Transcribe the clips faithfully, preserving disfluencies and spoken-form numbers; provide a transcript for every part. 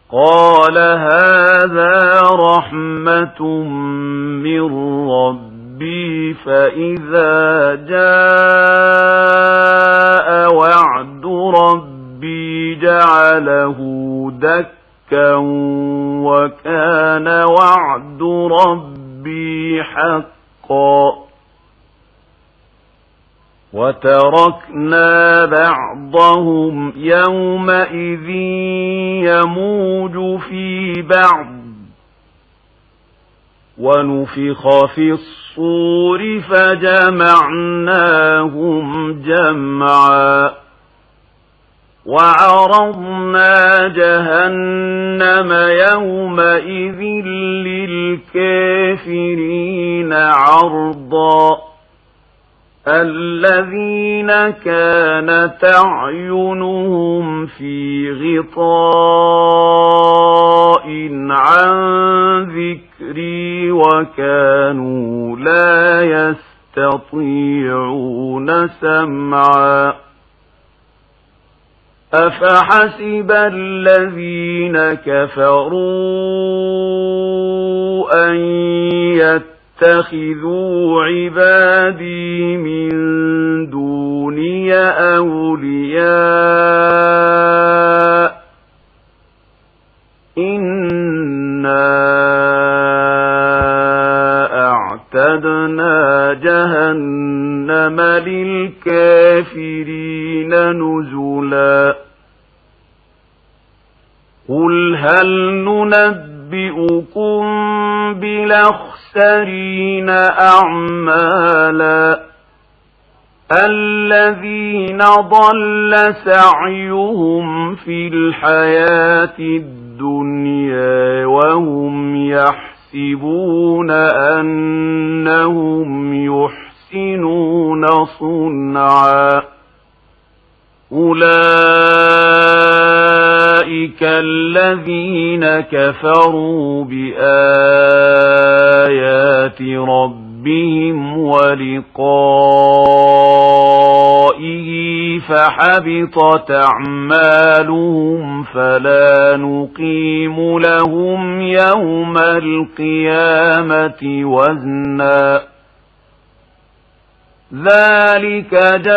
قال هذا رحمة من ربي فإذا جاء وعد ربي جعله دكا وكان وعد ربي حقا وتركنا بعضهم يومئذ يموج في بعض ونفخ في الصور فجمعناهم جمعا وعرضنا جهنم يومئذ للكافرين عرضا الذين كانت أعينهم في غطاء عن ذكري وكانوا لا يستطيعون سمعا أفحسب الذين كفروا أن يتخذوا عبادي من دوني أولياء إنا أعتدنا جهنم للكافرين نزلا قل هل ننبئكم بالأخسرين أعمالا الذين ضل سعيهم في الحياة الدنيا وهم يحسبون أنهم يحسنون صنعا أولئك الذين كفروا بآيات ربهم ولقائه فحبطت أعمالهم فلا نقيم لهم يوم القيامة وزنا ذلك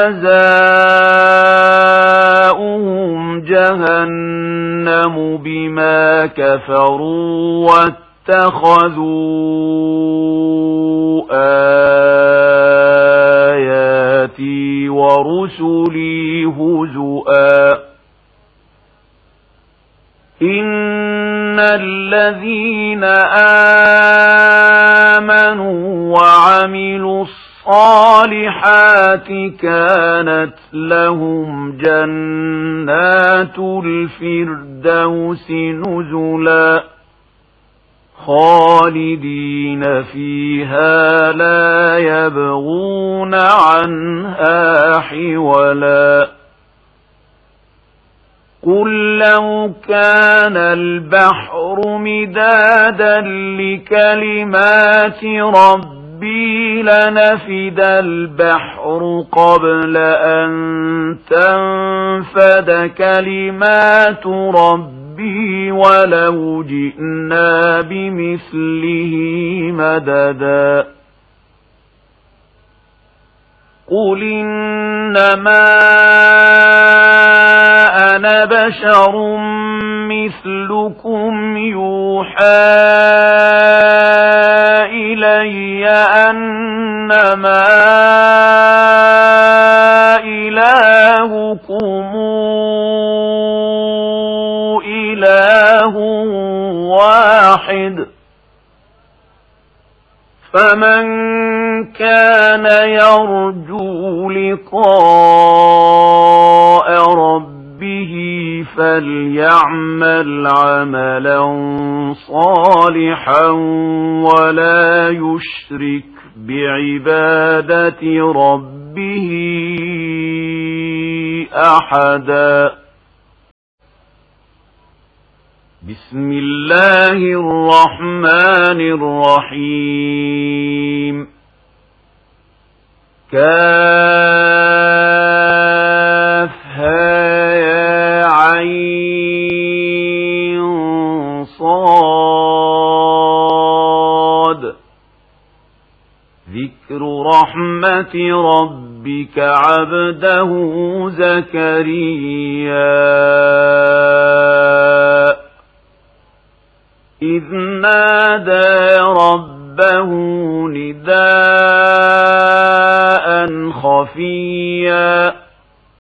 جزاؤهم جهنم بما كفروا واتخذوا آياتي ورسلي هزؤا إن الذين آمنوا وعملوا الصالحات كانت لهم جنات الفردوس نزلا خالدين فيها لا يبغون عنها حولا قل لو كان البحر مدادا لكلمات ربي ربي لنفد البحر قبل أن تنفد كلمات ربي ولو جئنا بمثله مددا قل إنما أنا بشر مثلكم يوحى إلي أنما إلهكم إله واحد فمن كان يرجو لقاء ربه فليعمل عملا صالحا ولا يشرك بعبادة ربه أحدا بسم الله الرحمن الرحيم كافها يا عين ذكر رحمة ربك عبده زكريا إذ نادى ربه نداء خفيا